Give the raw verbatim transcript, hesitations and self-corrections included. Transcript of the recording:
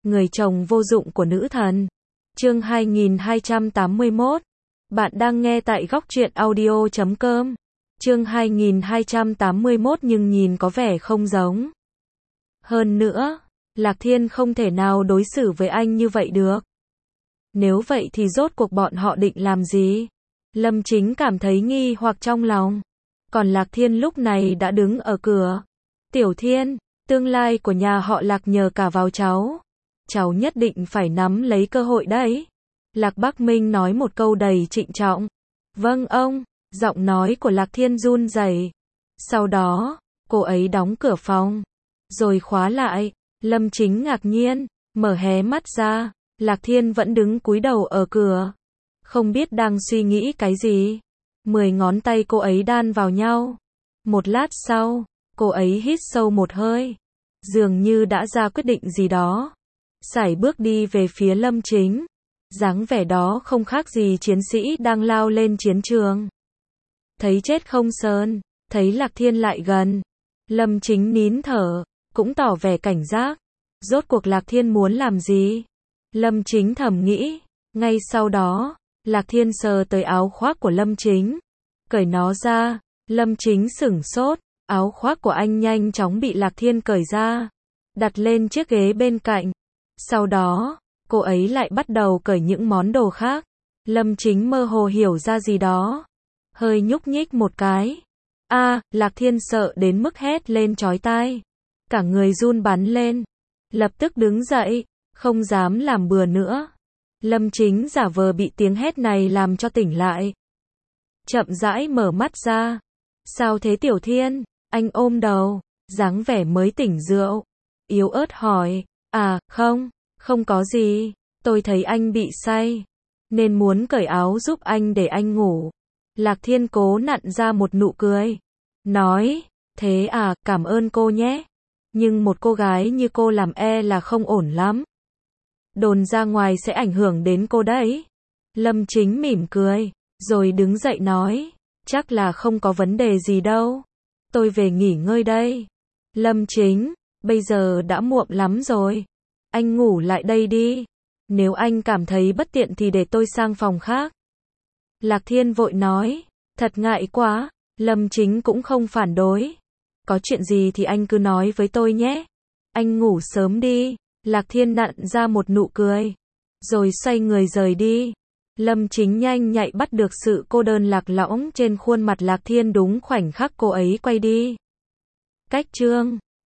Người chồng vô dụng của nữ thần. Chương hai nghìn hai trăm tám mươi mốt. Bạn đang nghe tại góc truyện audio chấm com. Chương hai nghìn hai trăm tám mươi mốt nhưng nhìn có vẻ không giống. Hơn nữa, Lạc Thiên không thể nào đối xử với anh như vậy được. Nếu vậy thì rốt cuộc bọn họ định làm gì? Lâm Chính cảm thấy nghi hoặc trong lòng. Còn Lạc Thiên lúc này đã đứng ở cửa. Tiểu Thiên, tương lai của nhà họ Lạc nhờ cả vào cháu. Cháu nhất định phải nắm lấy cơ hội đấy. Lạc Bắc Minh nói một câu đầy trịnh trọng. Vâng ông, giọng nói của Lạc Thiên run rẩy. Sau đó, cô ấy đóng cửa phòng, rồi khóa lại. Lâm Chính ngạc nhiên, mở hé mắt ra. Lạc Thiên vẫn đứng cúi đầu ở cửa, không biết đang suy nghĩ cái gì. Mười ngón tay cô ấy đan vào nhau. Một lát sau, cô ấy hít sâu một hơi, dường như đã ra quyết định gì đó. Sải bước đi về phía Lâm Chính. Dáng vẻ đó không khác gì chiến sĩ đang lao lên chiến trường. Thấy chết không sờn, thấy Lạc Thiên lại gần. Lâm Chính nín thở, cũng tỏ vẻ cảnh giác. Rốt cuộc Lạc Thiên muốn làm gì? Lâm Chính thầm nghĩ. Ngay sau đó, Lạc Thiên sờ tới áo khoác của Lâm Chính, cởi nó ra. Lâm Chính sửng sốt, áo khoác của anh nhanh chóng bị Lạc Thiên cởi ra, đặt lên chiếc ghế bên cạnh. Sau đó, cô ấy lại bắt đầu cởi những món đồ khác. Lâm Chính mơ hồ hiểu ra gì đó, hơi nhúc nhích một cái. A, à, Lạc Thiên sợ đến mức hét lên chói tai, cả người run bắn lên, lập tức đứng dậy, không dám làm bừa nữa. Lâm Chính giả vờ bị tiếng hét này làm cho tỉnh lại, chậm rãi mở mắt ra. Sao thế Tiểu Thiên? Anh ôm đầu, dáng vẻ mới tỉnh rượu, yếu ớt hỏi. À, không, không có gì, tôi thấy anh bị say, nên muốn cởi áo giúp anh để anh ngủ. Lạc Thiên cố nặn ra một nụ cười, nói, thế à, cảm ơn cô nhé. Nhưng một cô gái như cô làm e là không ổn lắm. Đồn ra ngoài sẽ ảnh hưởng đến cô đấy. Lâm Chính mỉm cười, rồi đứng dậy nói, chắc là không có vấn đề gì đâu. Tôi về nghỉ ngơi đây. Lâm Chính, bây giờ đã muộn lắm rồi. Anh ngủ lại đây đi. Nếu anh cảm thấy bất tiện thì để tôi sang phòng khác. Lạc Thiên vội nói, thật ngại quá. Lâm Chính cũng không phản đối. Có chuyện gì thì anh cứ nói với tôi nhé. Anh ngủ sớm đi. Lạc Thiên nặn ra một nụ cười, rồi xoay người rời đi. Lâm Chính nhanh nhạy bắt được sự cô đơn lạc lõng trên khuôn mặt Lạc Thiên đúng khoảnh khắc cô ấy quay đi. Cách chương